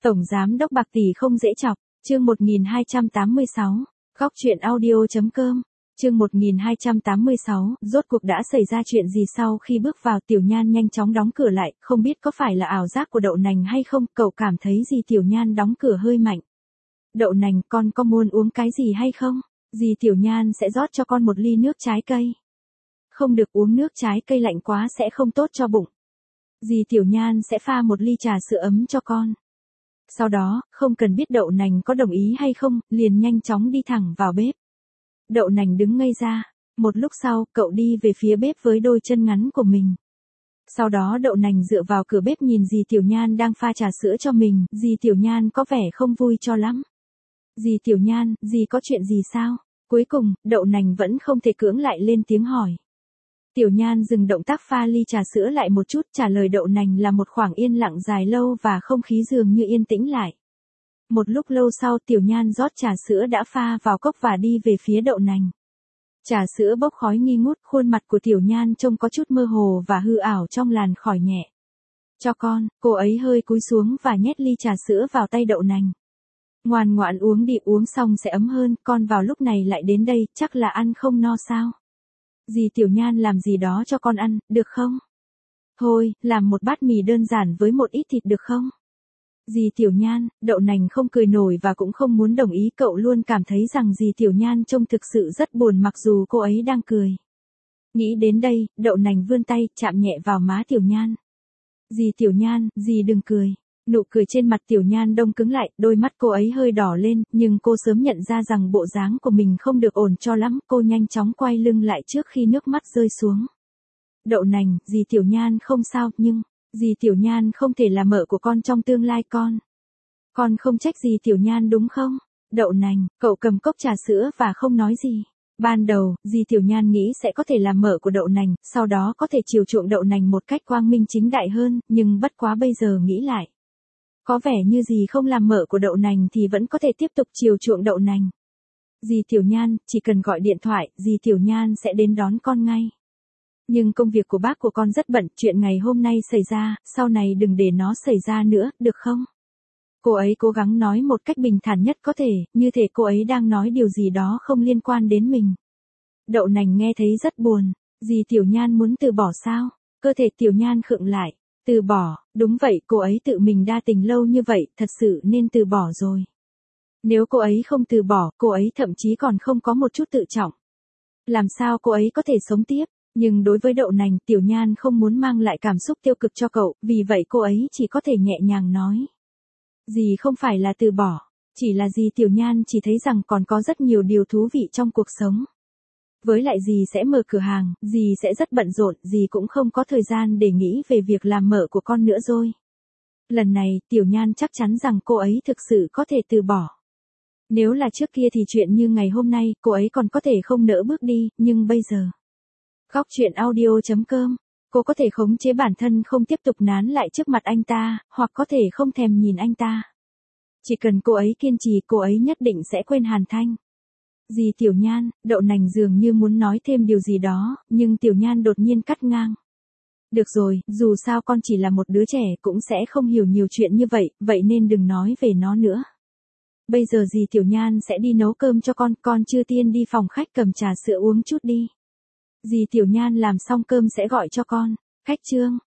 Tổng Giám đốc bạc tỷ không dễ chọc, chương 1286, góc chuyện audio.com, chương 1286, rốt cuộc đã xảy ra chuyện gì sau khi bước vào Tiểu Nhan nhanh chóng đóng cửa lại, không biết có phải là ảo giác của Đậu Nành hay không, cậu cảm thấy gì Tiểu Nhan đóng cửa hơi mạnh. Đậu Nành, con có muốn uống cái gì hay không? Dì Tiểu Nhan sẽ rót cho con một ly nước trái cây. Không được uống nước trái cây lạnh quá sẽ không tốt cho bụng. Dì Tiểu Nhan sẽ pha một ly trà sữa ấm cho con. Sau đó, không cần biết Đậu Nành có đồng ý hay không, liền nhanh chóng đi thẳng vào bếp. Đậu Nành đứng ngây ra. Một lúc sau, cậu đi về phía bếp với đôi chân ngắn của mình. Sau đó Đậu Nành dựa vào cửa bếp nhìn dì Tiểu Nhan đang pha trà sữa cho mình, dì Tiểu Nhan có vẻ không vui cho lắm. Dì Tiểu Nhan, dì có chuyện gì sao? Cuối cùng, Đậu Nành vẫn không thể cưỡng lại lên tiếng hỏi. Tiểu Nhan dừng động tác pha ly trà sữa lại một chút, trả lời Đậu Nành là một khoảng yên lặng dài lâu và không khí dường như yên tĩnh lại. Một lúc lâu sau Tiểu Nhan rót trà sữa đã pha vào cốc và đi về phía Đậu Nành. Trà sữa bốc khói nghi ngút, khuôn mặt của Tiểu Nhan trông có chút mơ hồ và hư ảo trong làn khói nhẹ. Cho con, cô ấy hơi cúi xuống và nhét ly trà sữa vào tay Đậu Nành. Ngoan ngoãn uống đi, uống xong sẽ ấm hơn, con vào lúc này lại đến đây, chắc là ăn không no sao? Dì Tiểu Nhan làm gì đó cho con ăn, được không? Thôi, làm một bát mì đơn giản với một ít thịt được không? Dì Tiểu Nhan, Đậu Nành không cười nổi và cũng không muốn đồng ý, cậu luôn cảm thấy rằng dì Tiểu Nhan trông thực sự rất buồn mặc dù cô ấy đang cười. Nghĩ đến đây, Đậu Nành vươn tay, chạm nhẹ vào má Tiểu Nhan. Dì Tiểu Nhan, dì đừng cười. Nụ cười trên mặt Tiểu Nhan đông cứng lại, đôi mắt cô ấy hơi đỏ lên, nhưng cô sớm nhận ra rằng bộ dáng của mình không được ổn cho lắm, cô nhanh chóng quay lưng lại trước khi nước mắt rơi xuống. Đậu Nành, dì Tiểu Nhan không sao, nhưng, dì Tiểu Nhan không thể là mợ của con trong tương lai con. Con không trách dì Tiểu Nhan đúng không? Đậu Nành, cậu cầm cốc trà sữa và không nói gì. Ban đầu, dì Tiểu Nhan nghĩ sẽ có thể làm mợ của Đậu Nành, sau đó có thể chiều chuộng Đậu Nành một cách quang minh chính đại hơn, nhưng bất quá bây giờ nghĩ lại. Có vẻ như dì không làm mợ của Đậu Nành thì vẫn có thể tiếp tục chiều chuộng Đậu Nành. Dì Tiểu Nhan, chỉ cần gọi điện thoại, dì Tiểu Nhan sẽ đến đón con ngay. Nhưng công việc của bác của con rất bận, chuyện ngày hôm nay xảy ra, sau này đừng để nó xảy ra nữa, được không? Cô ấy cố gắng nói một cách bình thản nhất có thể, như thể cô ấy đang nói điều gì đó không liên quan đến mình. Đậu Nành nghe thấy rất buồn. Dì Tiểu Nhan muốn từ bỏ sao? Cơ thể Tiểu Nhan khựng lại. Từ bỏ, đúng vậy, cô ấy tự mình đa tình lâu như vậy, thật sự nên từ bỏ rồi. Nếu cô ấy không từ bỏ, cô ấy thậm chí còn không có một chút tự trọng. Làm sao cô ấy có thể sống tiếp? Nhưng đối với Đậu Nành, Tiểu Nhan không muốn mang lại cảm xúc tiêu cực cho cậu, vì vậy cô ấy chỉ có thể nhẹ nhàng nói. Dì không phải là từ bỏ, chỉ là dì Tiểu Nhan chỉ thấy rằng còn có rất nhiều điều thú vị trong cuộc sống. Với lại dì sẽ mở cửa hàng, dì sẽ rất bận rộn, dì cũng không có thời gian để nghĩ về việc làm mợ của con nữa rồi. Lần này, Tiểu Nhan chắc chắn rằng cô ấy thực sự có thể từ bỏ. Nếu là trước kia thì chuyện như ngày hôm nay, cô ấy còn có thể không nỡ bước đi, nhưng bây giờ. Góc chuyện audio.com, cô có thể khống chế bản thân không tiếp tục nán lại trước mặt anh ta, hoặc có thể không thèm nhìn anh ta. Chỉ cần cô ấy kiên trì, cô ấy nhất định sẽ quên Hàn Thanh. Dì Tiểu Nhan, Đậu Nành dường như muốn nói thêm điều gì đó, nhưng Tiểu Nhan đột nhiên cắt ngang. Được rồi, dù sao con chỉ là một đứa trẻ cũng sẽ không hiểu nhiều chuyện như vậy, vậy nên đừng nói về nó nữa. Bây giờ dì Tiểu Nhan sẽ đi nấu cơm cho con chưa tiên đi phòng khách cầm trà sữa uống chút đi. Dì Tiểu Nhan làm xong cơm sẽ gọi cho con. Khách trương,